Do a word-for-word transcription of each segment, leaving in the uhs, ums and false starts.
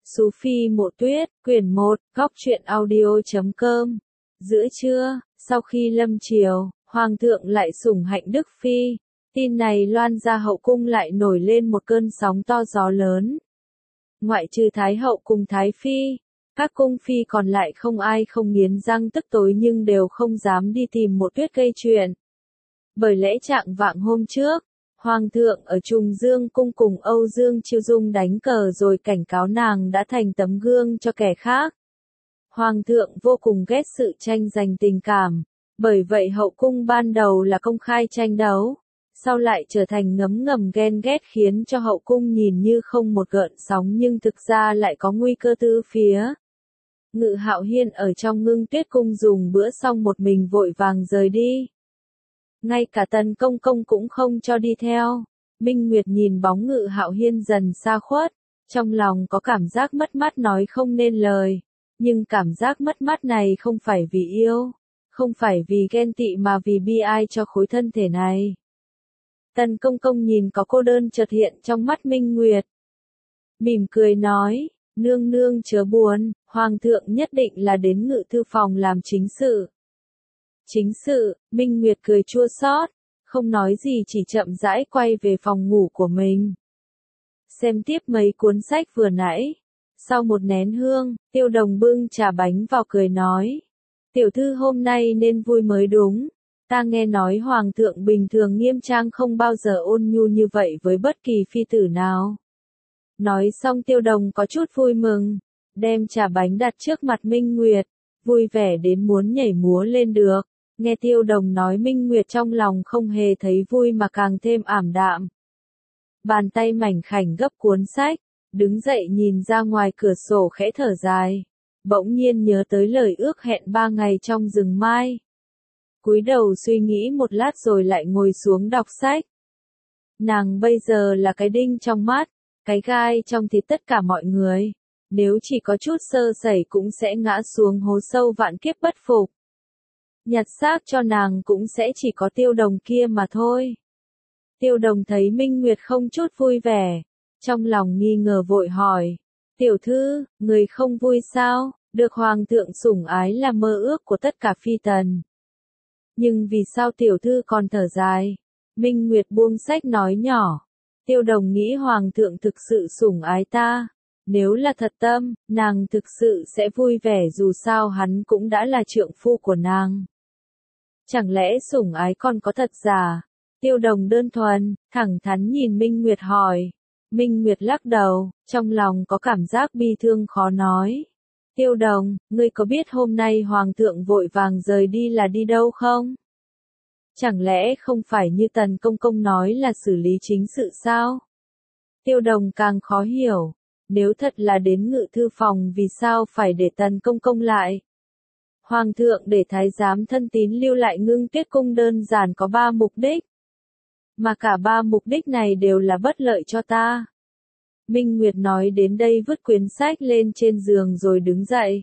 Sú Phi Mộ Tuyết, quyển một, góc truyện audio chấm com. Giữa trưa, sau khi lâm triều, Hoàng thượng lại sủng hạnh Đức Phi. Tin này loan ra hậu cung lại nổi lên một cơn sóng to gió lớn. Ngoại trừ Thái hậu cùng Thái Phi, các cung phi còn lại không ai không nghiến răng tức tối nhưng đều không dám đi tìm Mộ Tuyết gây chuyện. Bởi lẽ trạng vạng hôm trước, Hoàng thượng ở Trùng Dương cung cùng Âu Dương Chiêu Dung đánh cờ rồi cảnh cáo nàng đã thành tấm gương cho kẻ khác. Hoàng thượng vô cùng ghét sự tranh giành tình cảm, bởi vậy hậu cung ban đầu là công khai tranh đấu, sau lại trở thành ngấm ngầm ghen ghét khiến cho hậu cung nhìn như không một gợn sóng nhưng thực ra lại có nguy cơ tứ phía. Ngự Hạo Hiên ở trong Ngưng Tuyết cung dùng bữa xong một mình vội vàng rời đi. Ngay cả Tần Công Công cũng không cho đi theo. Minh Nguyệt nhìn bóng Ngự Hạo Hiên dần xa khuất, trong lòng có cảm giác mất mát nói không nên lời, nhưng cảm giác mất mát này không phải vì yêu, không phải vì ghen tị mà vì bi ai cho khối thân thể này. Tần Công Công nhìn có cô đơn chợt hiện trong mắt Minh Nguyệt. Mỉm cười nói, nương nương chớ buồn, Hoàng thượng nhất định là đến ngự thư phòng làm chính sự. Chính sự, Minh Nguyệt cười chua xót, không nói gì chỉ chậm rãi quay về phòng ngủ của mình. Xem tiếp mấy cuốn sách vừa nãy. Sau một nén hương, Tiêu Đồng bưng trà bánh vào cười nói. Tiểu thư hôm nay nên vui mới đúng. Ta nghe nói Hoàng thượng bình thường nghiêm trang không bao giờ ôn nhu như vậy với bất kỳ phi tử nào. Nói xong Tiêu Đồng có chút vui mừng, đem trà bánh đặt trước mặt Minh Nguyệt, vui vẻ đến muốn nhảy múa lên được. Nghe Tiêu Đồng nói Minh Nguyệt trong lòng không hề thấy vui mà càng thêm ảm đạm. Bàn tay mảnh khảnh gấp cuốn sách, đứng dậy nhìn ra ngoài cửa sổ khẽ thở dài. Bỗng nhiên nhớ tới lời ước hẹn ba ngày trong rừng mai. Cúi đầu suy nghĩ một lát rồi lại ngồi xuống đọc sách. Nàng bây giờ là cái đinh trong mắt, cái gai trong thịt tất cả mọi người. Nếu chỉ có chút sơ sẩy cũng sẽ ngã xuống hố sâu vạn kiếp bất phục. Nhặt xác cho nàng cũng sẽ chỉ có Tiêu Đồng kia mà thôi. Tiêu Đồng thấy Minh Nguyệt không chút vui vẻ, trong lòng nghi ngờ vội hỏi. Tiểu thư, người không vui sao, được Hoàng thượng sủng ái là mơ ước của tất cả phi tần. Nhưng vì sao tiểu thư còn thở dài? Minh Nguyệt buông sách nói nhỏ. Tiêu Đồng nghĩ Hoàng thượng thực sự sủng ái ta. Nếu là thật tâm, nàng thực sự sẽ vui vẻ dù sao hắn cũng đã là trượng phu của nàng. Chẳng lẽ sủng ái còn có thật giả? Tiêu Đồng đơn thuần, thẳng thắn nhìn Minh Nguyệt hỏi. Minh Nguyệt lắc đầu, trong lòng có cảm giác bi thương khó nói. Tiêu Đồng, ngươi có biết hôm nay Hoàng thượng vội vàng rời đi là đi đâu không? Chẳng lẽ không phải như Tần Công Công nói là xử lý chính sự sao? Tiêu Đồng càng khó hiểu. Nếu thật là đến ngự thư phòng vì sao phải để Tần Công Công lại? Hoàng thượng để thái giám thân tín lưu lại Ngưng Tuyết cung đơn giản có ba mục đích. Mà cả ba mục đích này đều là bất lợi cho ta. Minh Nguyệt nói đến đây vứt quyển sách lên trên giường rồi đứng dậy.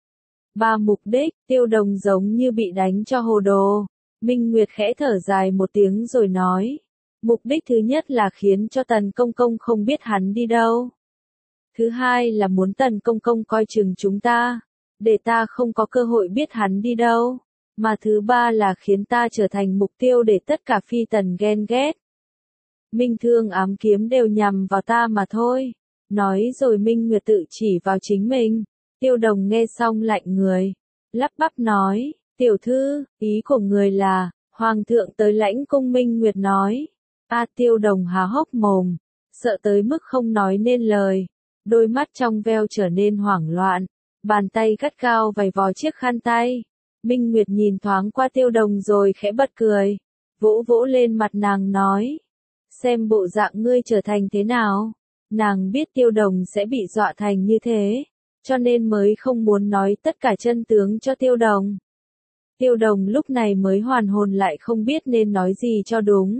Ba mục đích, Tiêu Đồng giống như bị đánh cho hồ đồ. Minh Nguyệt khẽ thở dài một tiếng rồi nói. Mục đích thứ nhất là khiến cho Tần Công Công không biết hắn đi đâu. Thứ hai là muốn Tần Công Công coi chừng chúng ta, để ta không có cơ hội biết hắn đi đâu. Mà thứ ba là khiến ta trở thành mục tiêu để tất cả phi tần ghen ghét. Minh thương ám kiếm đều nhằm vào ta mà thôi. Nói rồi Minh Nguyệt tự chỉ vào chính mình. Tiêu Đồng nghe xong lạnh người. Lắp bắp nói, tiểu thư, ý của người là, Hoàng thượng tới lãnh cung. Minh Nguyệt nói. A Tiêu Đồng há hốc mồm, sợ tới mức không nói nên lời. Đôi mắt trong veo trở nên hoảng loạn. Bàn tay gắt gao vầy vò chiếc khăn tay. Minh Nguyệt nhìn thoáng qua Tiêu Đồng rồi khẽ bật cười. Vỗ vỗ lên mặt nàng nói. Xem bộ dạng ngươi trở thành thế nào. Nàng biết Tiêu Đồng sẽ bị dọa thành như thế, cho nên mới không muốn nói tất cả chân tướng cho Tiêu Đồng. Tiêu Đồng lúc này mới hoàn hồn lại không biết nên nói gì cho đúng.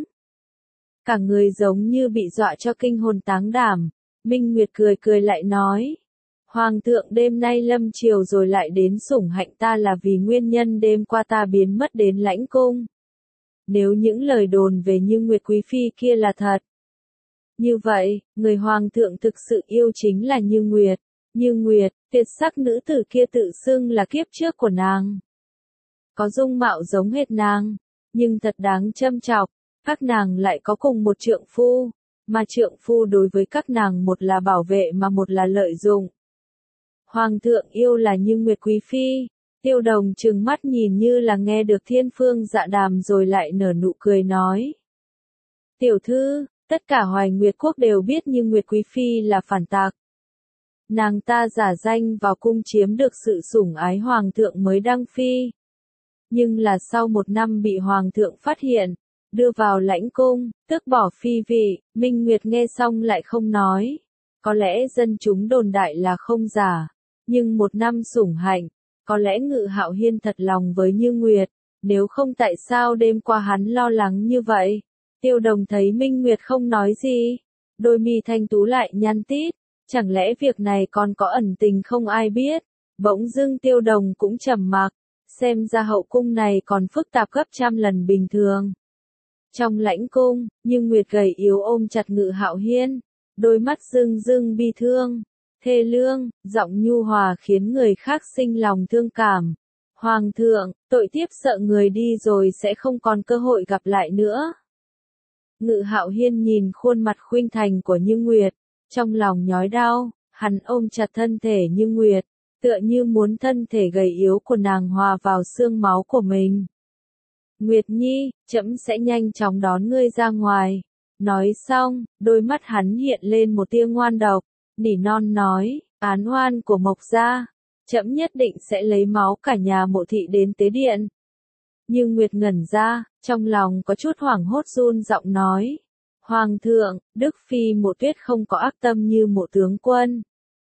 Cả người giống như bị dọa cho kinh hồn táng đảm. Minh Nguyệt cười cười lại nói. Hoàng thượng đêm nay lâm triều rồi lại đến sủng hạnh ta là vì nguyên nhân đêm qua ta biến mất đến lãnh cung. Nếu những lời đồn về Như Nguyệt Quý Phi kia là thật. Như vậy, người Hoàng thượng thực sự yêu chính là Như Nguyệt. Như Nguyệt, tuyệt sắc nữ tử kia tự xưng là kiếp trước của nàng. Có dung mạo giống hệt nàng, nhưng thật đáng châm chọc, các nàng lại có cùng một trượng phu, mà trượng phu đối với các nàng một là bảo vệ mà một là lợi dụng. Hoàng thượng yêu là Như Nguyệt quý phi, Tiêu Đồng trừng mắt nhìn như là nghe được thiên phương dạ đàm rồi lại nở nụ cười nói. Tiểu thư, tất cả Hoài Nguyệt quốc đều biết Như Nguyệt quý phi là phản tặc. Nàng ta giả danh vào cung chiếm được sự sủng ái hoàng thượng mới đăng phi. Nhưng là sau một năm bị hoàng thượng phát hiện, đưa vào lãnh cung, tước bỏ phi vị, Minh Nguyệt nghe xong lại không nói. Có lẽ dân chúng đồn đại là không giả, nhưng một năm sủng hạnh, có lẽ Ngự Hạo Hiên thật lòng với Như Nguyệt, nếu không tại sao đêm qua hắn lo lắng như vậy. Tiêu Đồng thấy Minh Nguyệt không nói gì, đôi mi thanh tú lại nhăn tít, chẳng lẽ việc này còn có ẩn tình không ai biết. Bỗng dưng Tiêu Đồng cũng trầm mặc, xem ra hậu cung này còn phức tạp gấp trăm lần bình thường. Trong lãnh cung, Như Nguyệt gầy yếu ôm chặt Ngự Hạo Hiên, đôi mắt rưng rưng bi thương, thê lương, giọng nhu hòa khiến người khác sinh lòng thương cảm. Hoàng thượng, tội tiếp sợ người đi rồi sẽ không còn cơ hội gặp lại nữa. Ngự Hạo Hiên nhìn khuôn mặt khuynh thành của Như Nguyệt, trong lòng nhói đau, hắn ôm chặt thân thể Như Nguyệt, tựa như muốn thân thể gầy yếu của nàng hòa vào xương máu của mình. Nguyệt Nhi, trẫm sẽ nhanh chóng đón ngươi ra ngoài. Nói xong, đôi mắt hắn hiện lên một tia ngoan độc, nỉ non nói, án oan của Mộc gia, trẫm nhất định sẽ lấy máu cả nhà Mộ thị đến tế điện. Như Nguyệt ngẩn ra, trong lòng có chút hoảng hốt run giọng nói, Hoàng thượng, Đức Phi Mộ Tuyết không có ác tâm như Mộ tướng quân.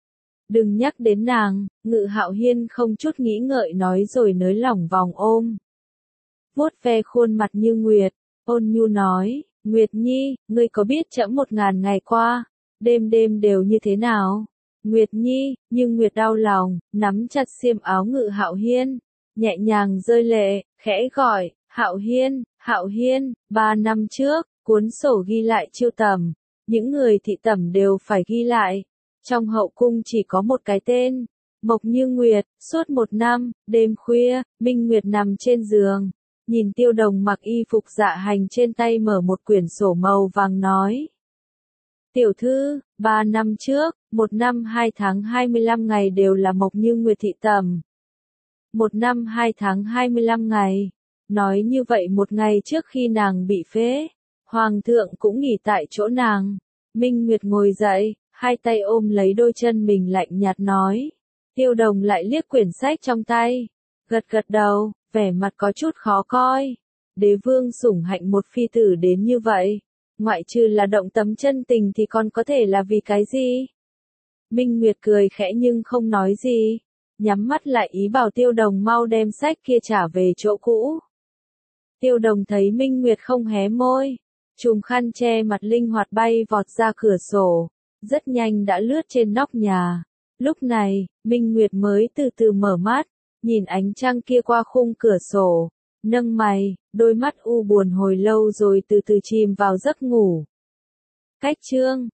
Đừng nhắc đến nàng, Ngự Hạo Hiên không chút nghĩ ngợi nói rồi nới lỏng vòng ôm. Vuốt ve khuôn mặt Như Nguyệt, ôn nhu nói, Nguyệt Nhi, ngươi có biết trẫm một ngàn ngày qua, đêm đêm đều như thế nào? Nguyệt Nhi, Như Nguyệt đau lòng, nắm chặt xiêm áo Ngự Hạo Hiên, nhẹ nhàng rơi lệ, khẽ gọi, Hạo Hiên, Hạo Hiên, ba năm trước, cuốn sổ ghi lại chiêu tầm, những người thị tẩm đều phải ghi lại. Trong hậu cung chỉ có một cái tên, Mộc Như Nguyệt, suốt một năm, đêm khuya, Minh Nguyệt nằm trên giường, nhìn Tiêu Đồng mặc y phục dạ hành trên tay mở một quyển sổ màu vàng nói. Tiểu thư, ba năm trước, một năm hai tháng hai mươi lăm ngày đều là Mộc Như Nguyệt thị tẩm. Một năm hai tháng hai mươi lăm ngày, nói như vậy một ngày trước khi nàng bị phế, Hoàng thượng cũng nghỉ tại chỗ nàng. Minh Nguyệt ngồi dậy, hai tay ôm lấy đôi chân mình lạnh nhạt nói. Tiêu Đồng lại liếc quyển sách trong tay, gật gật đầu, vẻ mặt có chút khó coi. Đế vương sủng hạnh một phi tử đến như vậy, ngoại trừ là động tấm chân tình thì còn có thể là vì cái gì? Minh Nguyệt cười khẽ nhưng không nói gì, nhắm mắt lại ý bảo Tiêu Đồng mau đem sách kia trả về chỗ cũ. Tiêu Đồng thấy Minh Nguyệt không hé môi, chùm khăn che mặt linh hoạt bay vọt ra cửa sổ, rất nhanh đã lướt trên nóc nhà. Lúc này, Minh Nguyệt mới từ từ mở mắt, nhìn ánh trăng kia qua khung cửa sổ, nâng mày, đôi mắt u buồn hồi lâu rồi từ từ chìm vào giấc ngủ. Cách chương